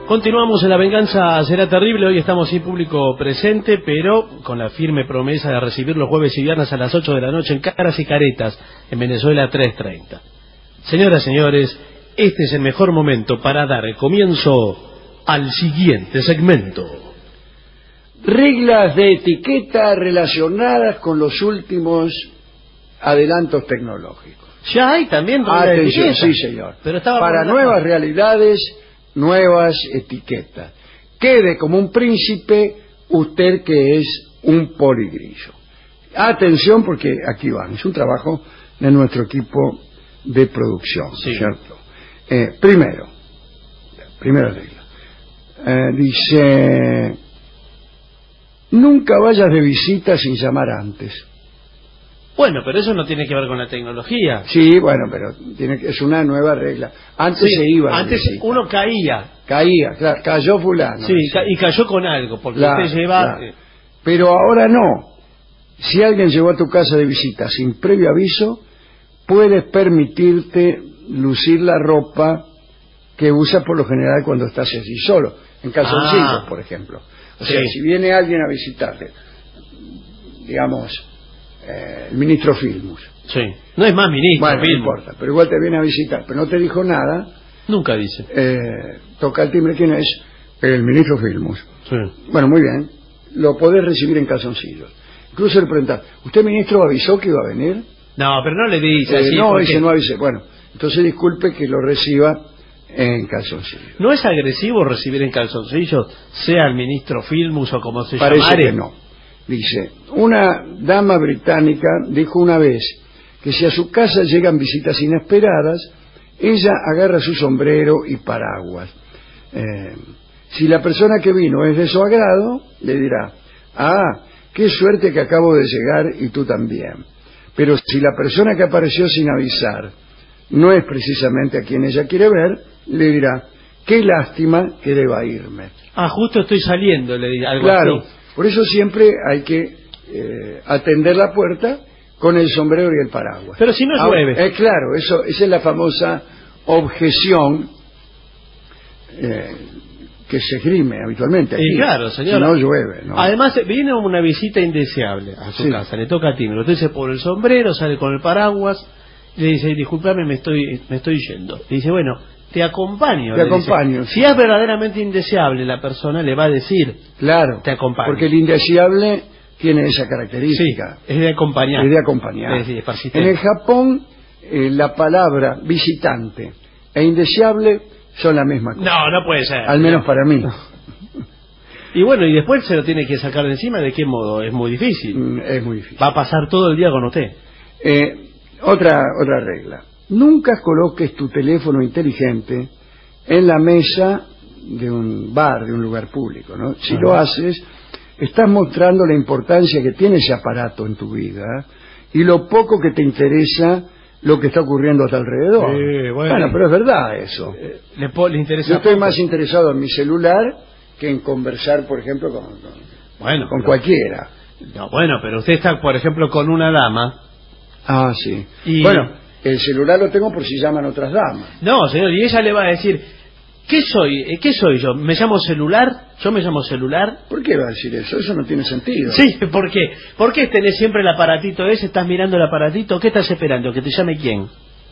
Continuamos en La Venganza Será Terrible. Hoy estamos sin público presente, pero con la firme promesa de recibir los jueves y viernes a las 8 de la noche en Caras y Caretas, en Venezuela 330. Señoras y señores, este es el mejor momento para dar el comienzo al siguiente segmento. Reglas de etiqueta relacionadas con los últimos adelantos tecnológicos. Ya hay también reglas de Atención, etiqueta. sí señor. Pero estaba para nuevas realidades, nuevas etiquetas. Quede como un príncipe usted que es un poligrillo. Atención porque aquí van, es un trabajo de nuestro equipo de producción, sí. ¿Cierto? Primera regla. Dice, nunca vayas de visita sin llamar antes. Bueno, pero eso no tiene que ver con la tecnología. Sí, bueno, pero es una nueva regla. Antes se iba. Antes uno caía. Caía, claro, cayó fulano. Sí, y cayó con algo, porque claro, usted lleva... Claro. Pero ahora no. Si alguien llegó a tu casa de visita sin previo aviso, puedes permitirte lucir la ropa que usas por lo general cuando estás así solo, en calzoncillos, por ejemplo. O sea, si viene alguien a visitarte, digamos... el ministro Filmus. Sí, no es más ministro. Bueno, no importa, pero igual te viene a visitar, pero no te dijo nada. Nunca dice. Toca el timbre, ¿quién es? El ministro Filmus. Sí. Bueno, muy bien, lo podés recibir en calzoncillos. Incluso le preguntás, ¿usted, ministro, avisó que iba a venir? No, pero no le dice así. No, porque... dice, no avisé. Bueno, entonces disculpe que lo reciba en calzoncillos. ¿No es agresivo recibir en calzoncillos, sea el ministro Filmus o como se Parece llamare? que no. Dice, una dama británica dijo una vez que si a su casa llegan visitas inesperadas, ella agarra su sombrero y paraguas. Si la persona que vino es de su agrado, le dirá, qué suerte que acabo de llegar y tú también. Pero si la persona que apareció sin avisar no es precisamente a quien ella quiere ver, le dirá, qué lástima que deba irme. Justo estoy saliendo, le dirá algo claro, así. Por eso siempre hay que atender la puerta con el sombrero y el paraguas. Pero si no llueve. Claro, esa es la famosa objeción que se esgrime habitualmente aquí. Y claro, señor. Si no llueve, ¿no? Además, viene una visita indeseable a su casa, le toca a timbre. Usted se pone el sombrero, sale con el paraguas, y le dice, discúlpame, me estoy yendo. Le dice, bueno, te acompaño. Te acompaño. Dice. Si es verdaderamente indeseable, la persona le va a decir, claro, te acompaño. Porque el indeseable tiene esa característica. Sí, es de acompañar. Es de acompañar. En el Japón, la palabra visitante e indeseable son la misma cosa. No puede ser. Al menos para mí. Y bueno, y después se lo tiene que sacar de encima. ¿De qué modo? Es muy difícil. Es muy difícil. Va a pasar todo el día con usted. Otra regla. Nunca coloques tu teléfono inteligente en la mesa de un bar, de un lugar público, ¿no? Si lo haces, estás mostrando la importancia que tiene ese aparato en tu vida y lo poco que te interesa lo que está ocurriendo a tu alrededor. Bueno, pero es verdad eso. Le interesa. Yo estoy más interesado en mi celular que en conversar, por ejemplo, con cualquiera. No, bueno, pero usted está, por ejemplo, con una dama. Sí. Y... Bueno, el celular lo tengo por si llaman otras damas. No, señor, y ella le va a decir, ¿qué soy yo? ¿Me llamo celular? ¿Yo me llamo celular? ¿Por qué va a decir eso? Eso no tiene sentido. Sí, ¿por qué? ¿Por qué tenés siempre el aparatito ese? ¿Estás mirando el aparatito? ¿Qué estás esperando? ¿Que te llame quién?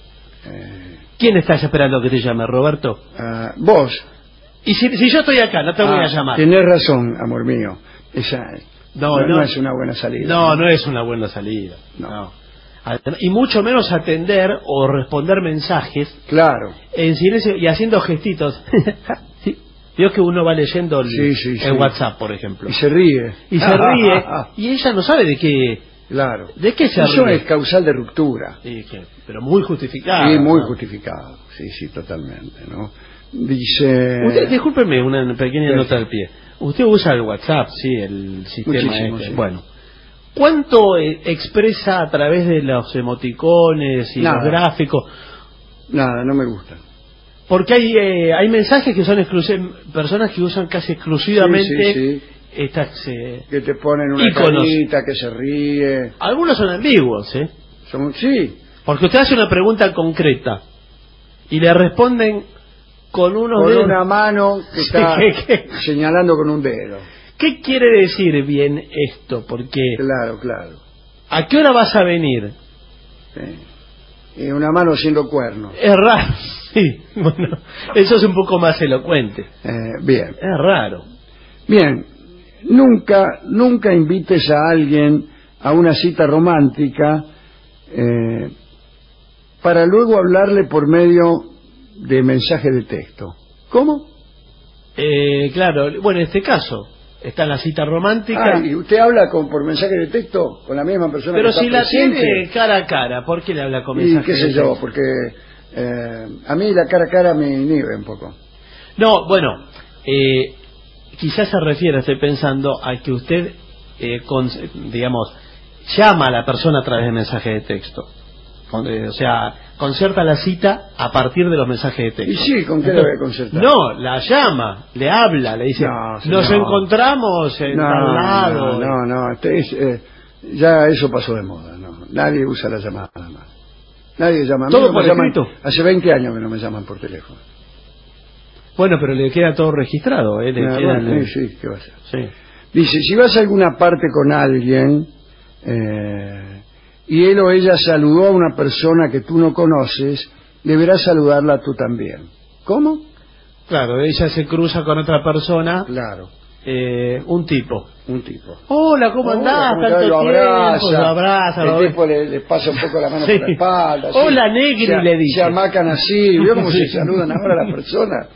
¿Quién estás esperando que te llame, Roberto? Vos. Y si yo estoy acá, no te voy a llamar. Tenés razón, amor mío. Esa no es una buena salida. No es una buena salida. No. Y mucho menos atender o responder mensajes. Claro. En silencio y haciendo gestitos. ¿Sí? Vio que uno va leyendo el WhatsApp, por ejemplo. Y se ríe. Y se ríe. Y ella no sabe de qué. Claro. ¿De qué se ríe? Eso es causal de ruptura. Pero muy justificado. Sí, muy justificado. Sí, totalmente, ¿no? Dice... Usted, discúlpeme una pequeña nota al pie. Usted usa el WhatsApp, sí, el sistema muchísimo, sí. Bueno. ¿Cuánto expresa a través de los emoticones y los gráficos? Nada, no me gusta. Porque hay mensajes que son personas que usan casi exclusivamente estas que te ponen una carita, que se ríe. Algunos son ambiguos, Sí. Porque usted hace una pregunta concreta y le responden con unos con dedos. una mano que está ¿Qué? señalando con un dedo. ¿Qué quiere decir bien esto? Porque Claro, claro. ¿a qué hora vas a venir? Sí. Y una mano haciendo cuernos. Es raro. Sí, bueno, eso es un poco más elocuente. Bien. Es raro. Bien. Nunca invites a alguien a una cita romántica para luego hablarle por medio de mensaje de texto. ¿Cómo? Claro, bueno, en este caso está en la cita romántica. ¿Y usted habla por mensaje de texto con la misma persona Pero que está si la presente? tiene cara a cara, ¿por qué le habla con Y mensaje qué sé de yo, texto? porque a mí la cara a cara me inhibe un poco. No, bueno, quizás se refiere, estoy pensando, a que usted, digamos, llama a la persona a través de mensaje de texto. O sea, concerta la cita a partir de los mensajes de texto. Y sí, ¿con qué la voy a concertar? No, la llama, le habla, le dice, No, nos encontramos en tal lado. No, ya eso pasó de moda, no. Nadie usa la llamada más. Nadie llama. A mí ¿Todo no por me llaman, escrito? hace 20 años que no me llaman por teléfono. Bueno, pero le queda todo registrado, ¿eh? Sí, ¿qué va a hacer? Sí. Dice, si vas a alguna parte con alguien y él o ella saludó a una persona que tú no conoces, deberás saludarla tú también. ¿Cómo? Claro, ella se cruza con otra persona, Claro, un tipo. un tipo. Hola, ¿cómo andás? ¿Cómo Tanto estás? Lo tiempo, lo abraza, el tipo le pasa un poco la mano Sí. por la espalda. Hola, Negri, le dice. Se amacan así, ¿vio cómo Sí. se saludan ahora las personas?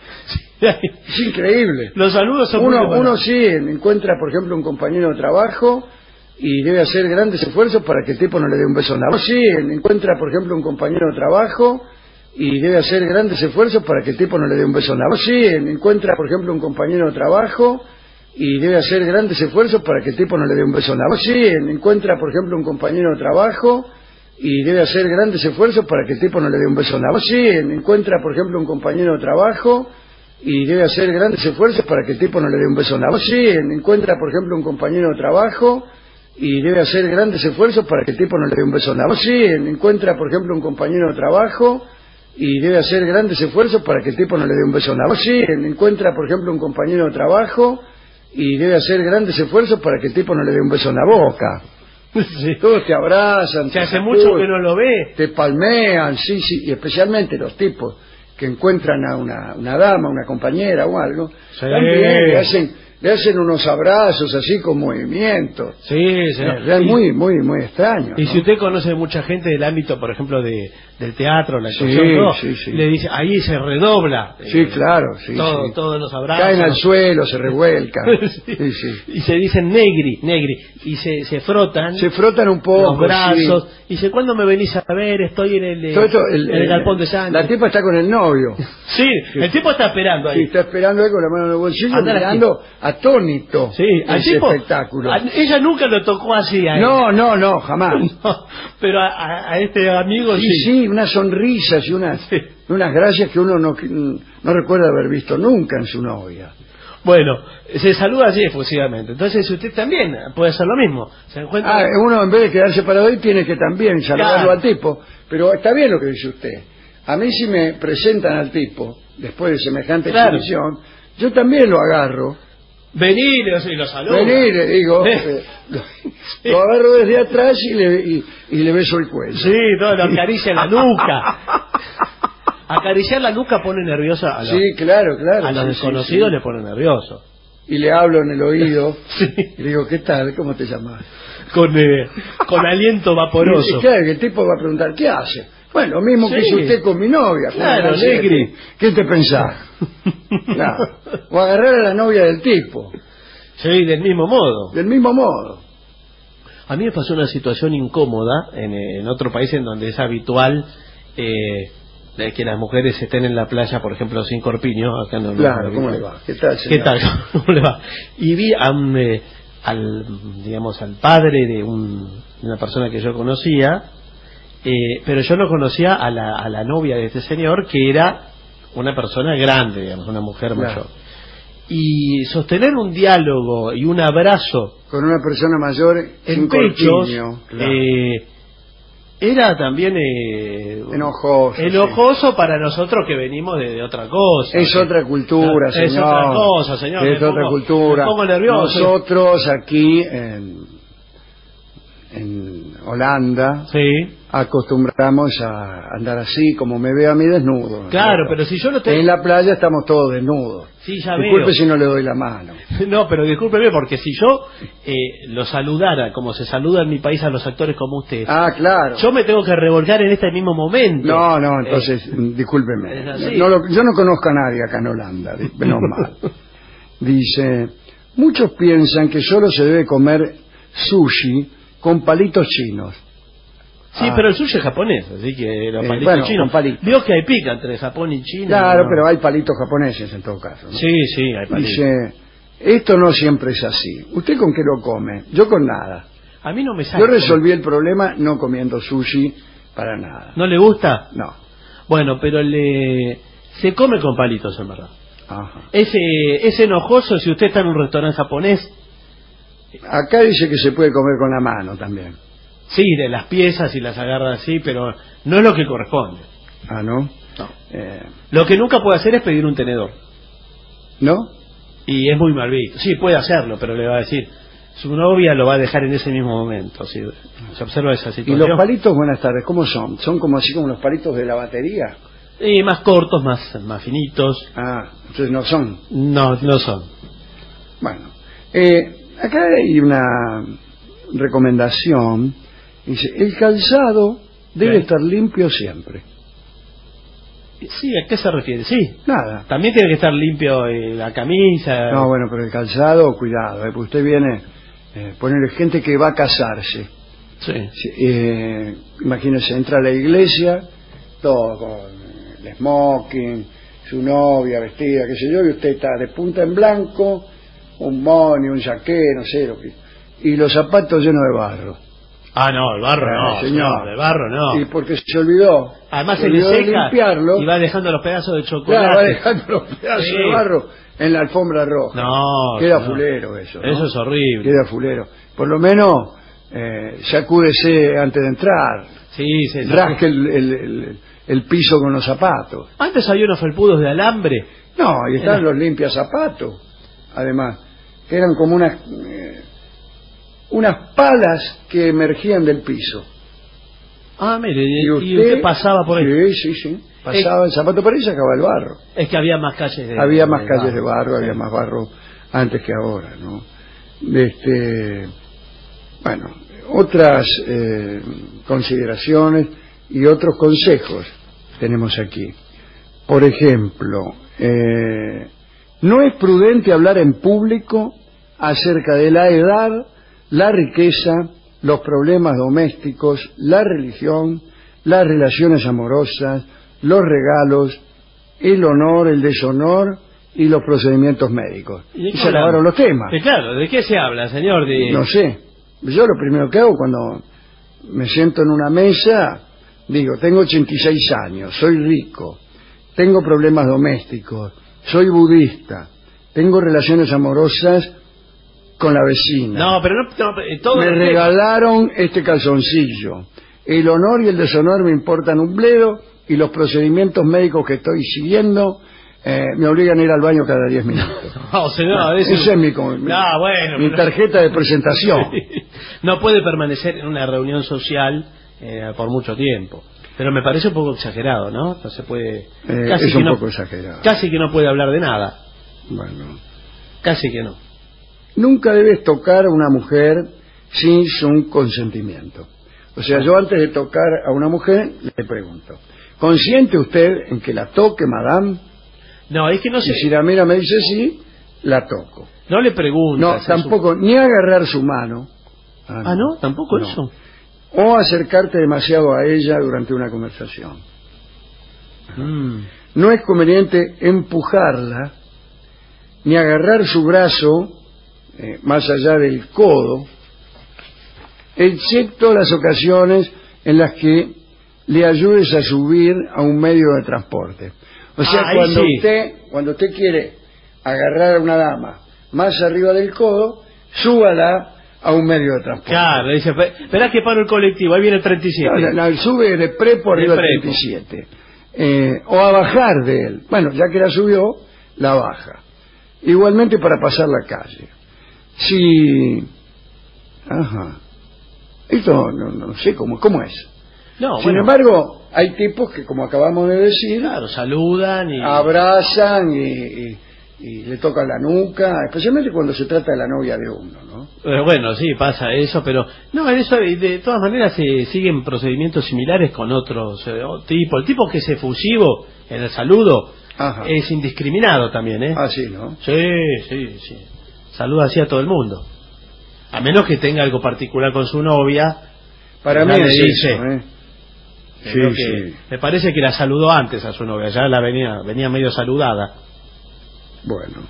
Es increíble. Los saludos son muy Uno sí encuentra, por ejemplo, un compañero de trabajo y debe hacer grandes esfuerzos para que el tipo no le dé un beso en la boca. Sí, encuentra, por ejemplo, un compañero de trabajo y debe hacer grandes esfuerzos para que el tipo no le dé un beso en la boca. Sí, encuentra, por ejemplo, un compañero de trabajo y debe hacer grandes esfuerzos para que el tipo no le dé un beso en la boca. Sí, encuentra, por ejemplo, un compañero de trabajo y debe hacer grandes esfuerzos para que el tipo no le dé un beso en la boca. Sí, encuentra, por ejemplo, un compañero de trabajo y debe hacer grandes esfuerzos para que el tipo no le dé un beso en la boca. Sí, encuentra, por ejemplo, un compañero de trabajo y debe hacer grandes esfuerzos para que el tipo no le dé un beso en la boca. Sí, encuentra, por ejemplo, un compañero de trabajo y debe hacer grandes esfuerzos para que el tipo no le dé un beso en la boca. Sí, encuentra, por ejemplo, un compañero de trabajo y debe hacer grandes esfuerzos para que el tipo no le dé un beso en la boca. Sí. Todos te abrazan, Se hace mucho que no lo ve. te palmean, sí, y especialmente los tipos que encuentran a una dama, una compañera o algo, Sí. también le hacen unos abrazos así con movimiento. Sí, señor. Es muy extraño. Y ¿no? si usted conoce mucha gente del ámbito, por ejemplo, del teatro, la Sí, actuación, todo, sí. le dice, ahí se redobla. Sí, claro, sí. Todos los abrazos. Caen al suelo, se revuelcan. Sí. Sí. Y se dicen negri, y se frotan Se frotan un poco. los brazos. sí. Y dice, ¿cuándo me venís a ver? Estoy en el, Todo esto, en el galpón de Sánchez. La tipa está con el novio. Sí, el tipo está esperando ahí. Sí, está esperando ahí con la mano en el bolsillo, Anda la mirando atónito Sí, al ese tipo, espectáculo. ella nunca lo tocó así a él. No, jamás. No, pero a este amigo Sí, unas sonrisas y unas gracias que uno no recuerda haber visto nunca en su novia. Bueno, se saluda así efusivamente. Entonces usted también puede hacer lo mismo. Se encuentra... Uno en vez de quedarse parado ahí tiene que también saludarlo Claro. al tipo. Pero está bien lo que dice usted. A mí si me presentan al tipo, después de semejante Claro. exhibición, yo también lo agarro. Vení y lo saluda. Vení, le digo, Sí. lo agarro desde atrás y le beso el cuello. Sí, no, lo acaricia en la nuca. Acariciar la nuca pone nerviosa a los, Sí, claro. a los sí, desconocidos, sí. le pone nervioso. Y le hablo en el oído Sí. y le digo, ¿qué tal? ¿Cómo te llamas? Con aliento vaporoso. Y claro, que el tipo va a preguntar, ¿qué hace? Bueno, lo mismo que Sí. hizo usted con mi novia. Claro, Juan García. Negri. ¿Qué te pensás? Claro. O agarrar a la novia del tipo, Sí, del mismo modo. del mismo modo. A mí me pasó una situación incómoda en otro país en donde es habitual de que las mujeres estén en la playa, por ejemplo, sin corpiño. Acá no, Claro, no, ¿cómo le va? ¿Qué tal, ¿Qué señor? tal? ¿Cómo le va? Y vi al padre de una persona que yo conocía, pero yo no conocía a la novia de este señor, que era una persona grande, digamos, una mujer Claro. mayor. Y sostener un diálogo y un abrazo Con una persona mayor en sin pechos, corpiño, claro. Era también enojoso para nosotros que venimos de otra cosa. Es otra cultura, señor. Es otra cosa, señor. Es otra cultura. Me pongo nervioso. Nosotros aquí en Holanda acostumbramos a andar así, como me veo a mí desnudo. Claro, pero si yo no te... En la playa estamos todos desnudos. Sí, ya Disculpe veo. si no le doy la mano. No, pero discúlpeme, porque si yo lo saludara como se saluda en mi país a los actores como usted... Ah, claro. Yo me tengo que revolcar en este mismo momento. No, entonces, discúlpeme. Yo no conozco a nadie acá en Holanda, menos mal. Dice, muchos piensan que solo se debe comer sushi con palitos chinos. Sí, pero el sushi es japonés, así que los palitos chinos. Vio que hay pica entre Japón y China. Claro, pero hay palitos japoneses en todo caso, ¿no? Sí, hay palitos. Dice, esto no siempre es así. ¿Usted con qué lo come? Yo con nada. A mí no me sale. Yo resolví el problema no comiendo sushi para nada. ¿No le gusta? No. Bueno, pero se come con palitos, en verdad. Ajá. Es enojoso si usted está en un restaurante japonés. Acá dice que se puede comer con la mano también. Sí, de las piezas y las agarra así, pero no es lo que corresponde. Ah, ¿no? No. Lo que nunca puede hacer es pedir un tenedor. ¿No? Y es muy mal visto. Sí, puede hacerlo, pero le va a decir, su novia lo va a dejar en ese mismo momento. ¿Sí? Se observa esa situación. ¿Y los palitos, buenas tardes, cómo son? ¿Son como así como los palitos de la batería? Más cortos, más finitos. Ah, entonces no son. No son. Bueno, acá hay una recomendación. Dice, el calzado debe estar limpio siempre. Sí, ¿a qué se refiere? Sí. Nada. También tiene que estar limpio la camisa. No, bueno, pero el calzado, cuidado, porque usted viene, ponerle gente que va a casarse. Sí. Imagínese, entra a la iglesia, todo con el smoking, su novia vestida, qué sé yo, y usted está de punta en blanco, un money, un jaqué, no sé lo que... Y los zapatos llenos de barro. Ah, no, el barro no, señor. El barro no. Y porque se olvidó. Además se le seca limpiarlo, y va dejando los pedazos de chocolate. Claro, va dejando los pedazos de barro en la alfombra roja. No. Queda fulero eso, ¿no? Eso es horrible. Queda fulero. Por lo menos, sacúdese antes de entrar. Sí. Rasque el piso con los zapatos. Antes había unos felpudos de alambre. No, y están los limpiazapatos. Además, que eran como unas palas que emergían del piso. Ah, mire, y usted pasaba por ahí. Sí. Pasaba el zapato por ahí y sacaba el barro. Es que había más calles de barro. Había más calles de barro, había más barro antes que ahora, ¿no? Bueno, otras consideraciones y otros consejos tenemos aquí. Por ejemplo, no es prudente hablar en público acerca de la edad, la riqueza, los problemas domésticos, la religión, las relaciones amorosas, los regalos, el honor, el deshonor y los procedimientos médicos. Y se acabaron los temas. Claro, ¿de qué se habla, señor? No sé. Yo lo primero que hago cuando me siento en una mesa, digo, tengo 86 años, soy rico, tengo problemas domésticos, soy budista, tengo relaciones amorosas con la vecina. No, pero todo me regalaron este calzoncillo. El honor y el deshonor me importan un bledo y los procedimientos médicos que estoy siguiendo me obligan a ir al baño cada 10 minutos. No, señor, esa es mi tarjeta de presentación. Sí. No puede permanecer en una reunión social por mucho tiempo. Pero me parece un poco exagerado, ¿no? No se puede... es un poco exagerado. Casi que no puede hablar de nada. Bueno. Casi que no. Nunca debes tocar a una mujer sin su consentimiento. O sea, yo antes de tocar a una mujer le pregunto, ¿consiente usted en que la toque, madame? No, es que no sé. Y si la mira me dice sí, la toco. No le pregunto. No, tampoco, ni agarrar su mano. Ah, ¿no? ¿Tampoco no. Eso? O acercarte demasiado a ella durante una conversación. No es conveniente empujarla, ni agarrar su brazo más allá del codo, excepto las ocasiones en las que le ayudes a subir a un medio de transporte. O sea, cuando usted quiere agarrar a una dama más arriba del codo, súbala a un medio de transporte. Claro, dice, esperá que paro el colectivo, ahí viene el 37. No, sube de prepo arriba al 37. O a bajar de él. Bueno, ya que la subió, la baja. Igualmente para pasar la calle. Si... Ajá. Esto no sé cómo es. No, Sin bueno, embargo, hay tipos que, como acabamos de decir, claro, saludan y... abrazan y le tocan la nuca, especialmente cuando se trata de la novia de uno, ¿no? Bueno, sí, pasa eso, pero no, en eso de todas maneras se siguen procedimientos similares con otros tipos. El tipo que es efusivo en el saludo, Ajá. es indiscriminado también, ¿eh? Ah, sí, ¿no? Sí. Saluda así a todo el mundo. A menos que tenga algo particular con su novia. Para mí le es dice, eso, ¿eh? Sí. Me parece que la saludó antes a su novia, ya la venía medio saludada. Bueno.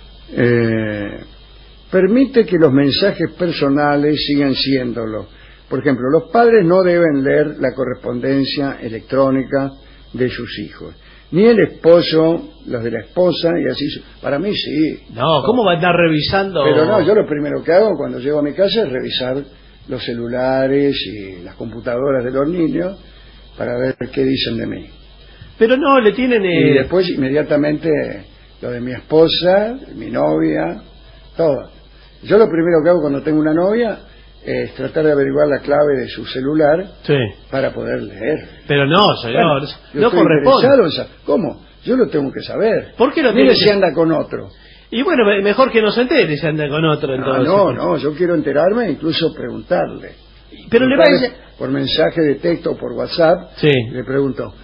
Permite que los mensajes personales sigan siéndolo. Por ejemplo, los padres no deben leer la correspondencia electrónica de sus hijos. Ni el esposo, los de la esposa, y así. Para mí sí. No, ¿cómo va a andar revisando? Pero no, yo lo primero que hago cuando llego a mi casa es revisar los celulares y las computadoras de los niños para ver qué dicen de mí. Pero no, le tienen... Y después inmediatamente lo de mi esposa, mi novia, todo. Yo lo primero que hago cuando tengo una novia es tratar de averiguar la clave de su celular para poder leer. Pero no, señor, no corresponde. ¿Cómo? Yo lo tengo que saber. ¿Por qué lo Mire tiene si anda con otro. Y bueno, mejor que no se entere si anda con otro. Entonces. No, yo quiero enterarme e incluso preguntarle. Pero le va a decir... Por mensaje de texto o por WhatsApp, le pregunto,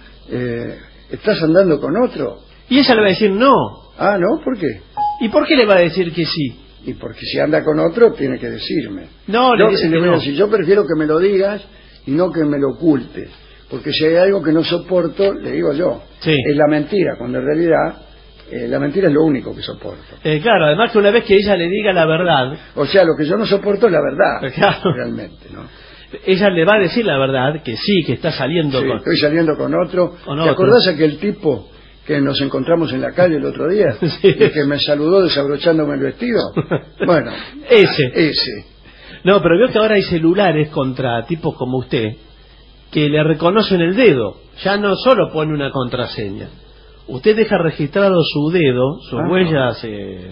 ¿estás andando con otro? Y ella le va a decir no. Ah, ¿no? ¿Por qué? ¿Y por qué le va a decir que sí? Y porque si anda con otro, tiene que decirme. No, le dice que voy a no. decir, yo prefiero que me lo digas y no que me lo ocultes. Porque si hay algo que no soporto, le digo yo, es la mentira, cuando en realidad la mentira es lo único que soporto. Claro, además que una vez que ella le diga la verdad... O sea, lo que yo no soporto es la verdad, claro. Realmente, ¿no? Ella le va a decir la verdad, que sí, que está saliendo con... estoy saliendo con otro. ¿Te acordás aquel tipo que nos encontramos en la calle el otro día? Y que me saludó desabrochándome el vestido. Bueno, ese. No, pero veo que ahora hay celulares contra tipos como usted que le reconocen el dedo. Ya no solo pone una contraseña. Usted deja registrado su dedo, sus huellas...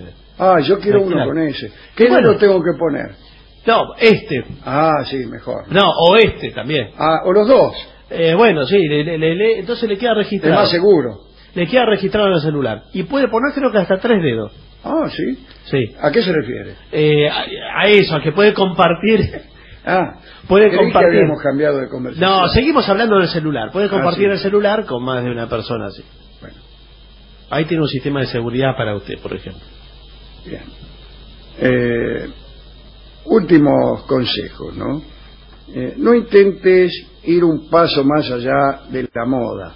yo quiero uno con ese. ¿Qué dedo tengo que poner? No, este. Ah, sí, mejor. No, o este también. Ah, o los dos. Bueno, sí, entonces le queda registrado. Es más seguro. Le queda registrado en el celular. Y puede poner creo que hasta 3 dedos. Ah, ¿sí? Sí. ¿A qué se refiere? A eso, a que puede compartir... puede compartir. Que habíamos cambiado de conversación. No, seguimos hablando del celular. Puede compartir el celular con más de una persona, sí. Bueno. Ahí tiene un sistema de seguridad para usted, por ejemplo. Bien. Últimos consejos, ¿no? No intentes ir un paso más allá de la moda.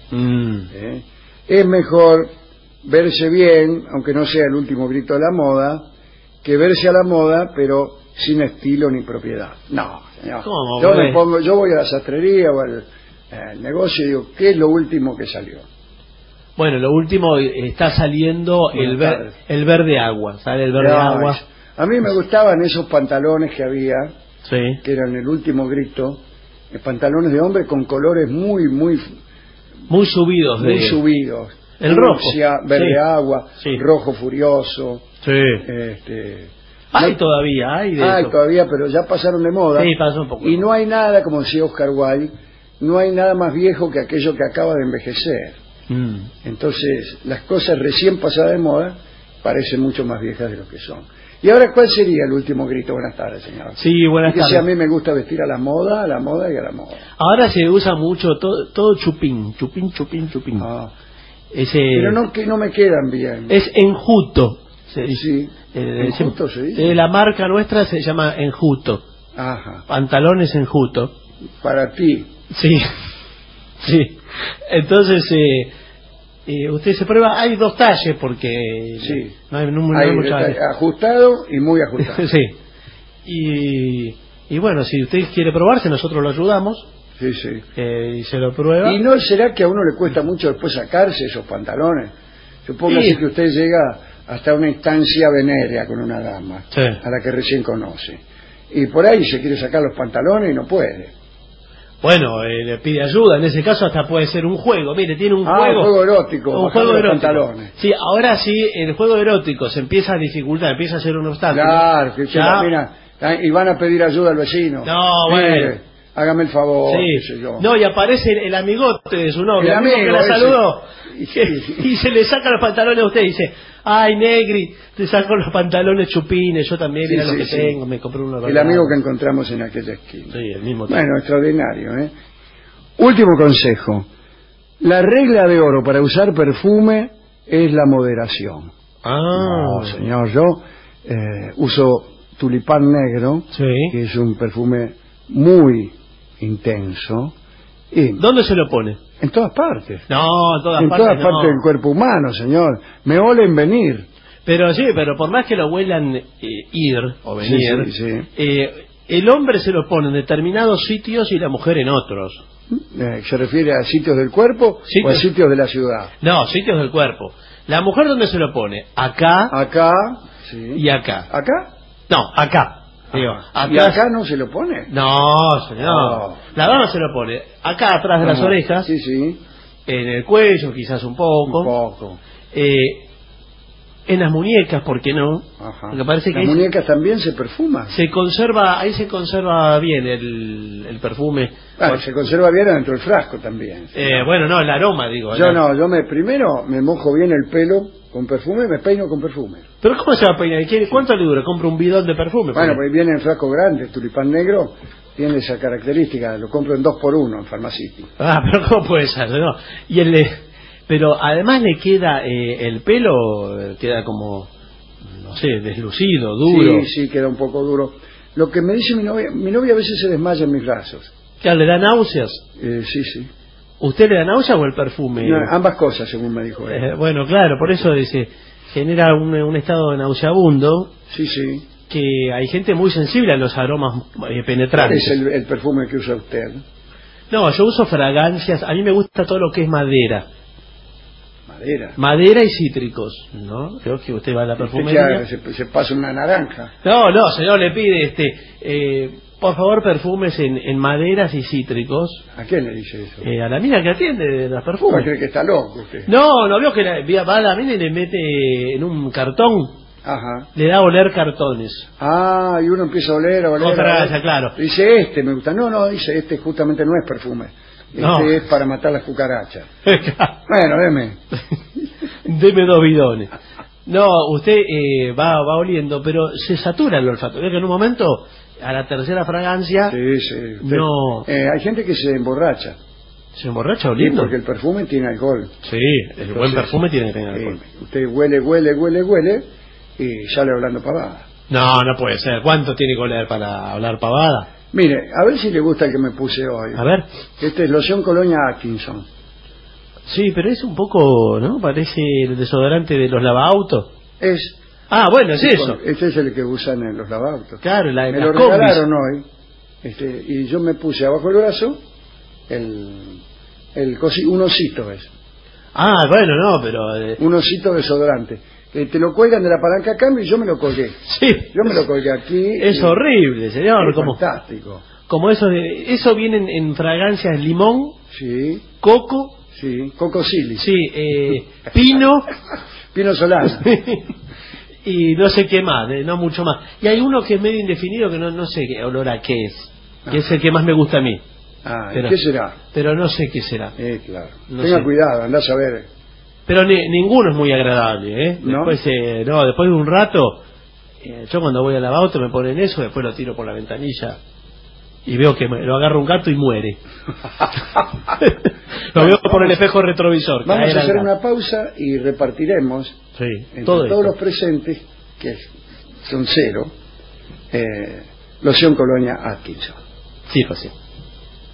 Es mejor verse bien, aunque no sea el último grito de la moda, que verse a la moda, pero sin estilo ni propiedad. No, señor. ¿Cómo? Yo voy a la sastrería o al negocio y digo, ¿qué es lo último que salió? Bueno, lo último está saliendo el verde agua. Sale el verde agua. A mí me gustaban esos pantalones que había, que eran el último grito, pantalones de hombre con colores muy subidos. Muy subidos. El rojo. Verde agua, rojo furioso. Hay todavía, hay todavía, pero ya pasaron de moda. Sí, pasó un poco. Y no hay nada, como decía Oscar Wilde, no hay nada más viejo que aquello que acaba de envejecer. Entonces, las cosas recién pasadas de moda parecen mucho más viejas de lo que son. ¿Y ahora cuál sería el último grito? Buenas tardes, señor. Sí, buenas tardes. A mí me gusta vestir a la moda y a la moda. Ahora se usa mucho todo chupín. Pero no me quedan bien. Es enjuto. ¿Enjuto se dice? La marca nuestra se llama enjuto. Ajá. Pantalones enjuto. Para ti. Sí. Entonces... usted se prueba, hay 2 talles porque no hay mucho ajustado y muy ajustado. Y bueno, si usted quiere probarse, nosotros lo ayudamos. Y se lo prueba. ¿Y no será que a uno le cuesta mucho después sacarse esos pantalones? Supóngase que usted llega hasta una instancia venérea con una dama a la que recién conoce. y por ahí se quiere sacar los pantalones y no puede. Bueno, le pide ayuda, en ese caso hasta puede ser un juego. Mire, tiene un juego. Un juego erótico, un juego erótico. Pantalones. Sí, ahora sí, el juego erótico se empieza a dificultar, empieza a ser un obstáculo. Claro, que ya... mira, y van a pedir ayuda al vecino. No, mire, bueno. Hágame el favor, sí. qué sé yo. No, y aparece el amigote de su novia, el amigo que la ese. saludó, y se le saca los pantalones a usted y dice, ay, Negri, te saco los pantalones chupines, yo también, mira lo que tengo, me compré uno. El amigo que encontramos en aquella esquina. Sí, el mismo tipo. Bueno, extraordinario, ¿eh? Último consejo. La regla de oro para usar perfume es la moderación. No, señor, yo uso tulipán negro, que es un perfume muy intenso. Y ¿dónde se lo pone? En todas partes. No, en todas partes. En todas partes no. del cuerpo humano, señor. Me olen venir. Pero sí, pero por más que lo huelan ir o venir, sí. El hombre se lo pone en determinados sitios y la mujer en otros. ¿Se refiere a sitios del cuerpo o a sitios de la ciudad? No, sitios del cuerpo. ¿La mujer dónde se lo pone? Acá. Acá, sí. Y acá. ¿Acá? No, acá. Digo, acá. ¿Y acá no se lo pone? No, señor. No. La dama se lo pone acá atrás de las orejas. Sí, sí. En el cuello, quizás un poco. Un poco. En las muñecas, ¿por qué no? Ajá. Porque parece que las muñecas también se perfuman. Se conserva, ahí se conserva bien el perfume. Se conserva bien dentro del frasco también. Bueno, no, el aroma, digo. Yo no, primero me mojo bien el pelo con perfume y me peino con perfume. ¿Pero cómo se va a peinar? ¿Cuánto le dura? Compra un bidón de perfume. Bueno, pues viene en frasco grande, el tulipán negro tiene esa característica, lo compro en 2x1 en Pharmacity. Pero ¿cómo puede ser? ¿No? Y pero además le queda el pelo, queda como, no sé, deslucido, duro. Sí, queda un poco duro. Lo que me dice mi novia a veces se desmaya en mis brazos. ¿Le da náuseas? Sí. ¿Usted le da náuseas o el perfume? No, ambas cosas, según me dijo él. Bueno, claro, por eso dice, genera un estado nauseabundo. Sí. Que hay gente muy sensible a los aromas penetrantes. ¿Cuál es el perfume que usa usted? No, yo uso fragancias, a mí me gusta todo lo que es madera. Madera y cítricos, ¿no? Creo que usted va a la perfumería. Se pasa una naranja. No, señor, le pide, por favor, perfumes en maderas y cítricos. ¿A quién le dice eso? A la mina que atiende de los perfumes. ¿Cree que está loco usted? No vio que va a la mina y le mete en un cartón. Ajá. Le da a oler cartones. Y uno empieza a oler. Claro. Dice, me gusta. No, dice, justamente no es perfume. Es para matar las cucarachas. Bueno, deme. Deme 2 bidones. No, usted va oliendo, pero se satura el olfato. Ve que en un momento, a la tercera fragancia... Sí. No. Hay gente que se emborracha. ¿Se emborracha oliendo? Sí, porque el perfume tiene alcohol. Sí, el buen perfume tiene que tener alcohol. Usted huele y sale hablando pavada. No puede ser. ¿Cuánto tiene que oler para hablar pavada? Mire, a ver si le gusta el que me puse hoy. A ver. Este es loción Colonia Atkinson. Sí, pero es un poco, ¿no? Parece el desodorante de los lavaautos. Bueno, es eso. Este es el que usan en los lavautos. Claro, me lo regalaron hoy. Y yo me puse abajo el brazo un osito, ¿ves? Bueno, no, pero... Un osito desodorante. Te lo cuelgan de la palanca a cambio y yo me lo colgué. Sí. Yo me lo colgué aquí. Es horrible, señor. Es fantástico. Como eso viene en fragancias limón, sí, coco, sí, coco silly, sí, pino, pino solano y no sé qué más, no mucho más. Y hay uno que es medio indefinido que no sé qué olor a qué es, que es el que más me gusta a mí. ¿Qué será? Pero no sé qué será. Claro. Tenga cuidado, andá a saber. Pero ninguno es muy agradable, ¿No? Después de un rato, yo cuando voy al lavauto me ponen eso, después lo tiro por la ventanilla y veo que lo agarra un gato y muere. Lo veo por el espejo retrovisor. Vamos a hacer una pausa y repartiremos entre todos los presentes, que son 0, loción Colonia Atkinson. Sí, pues sí.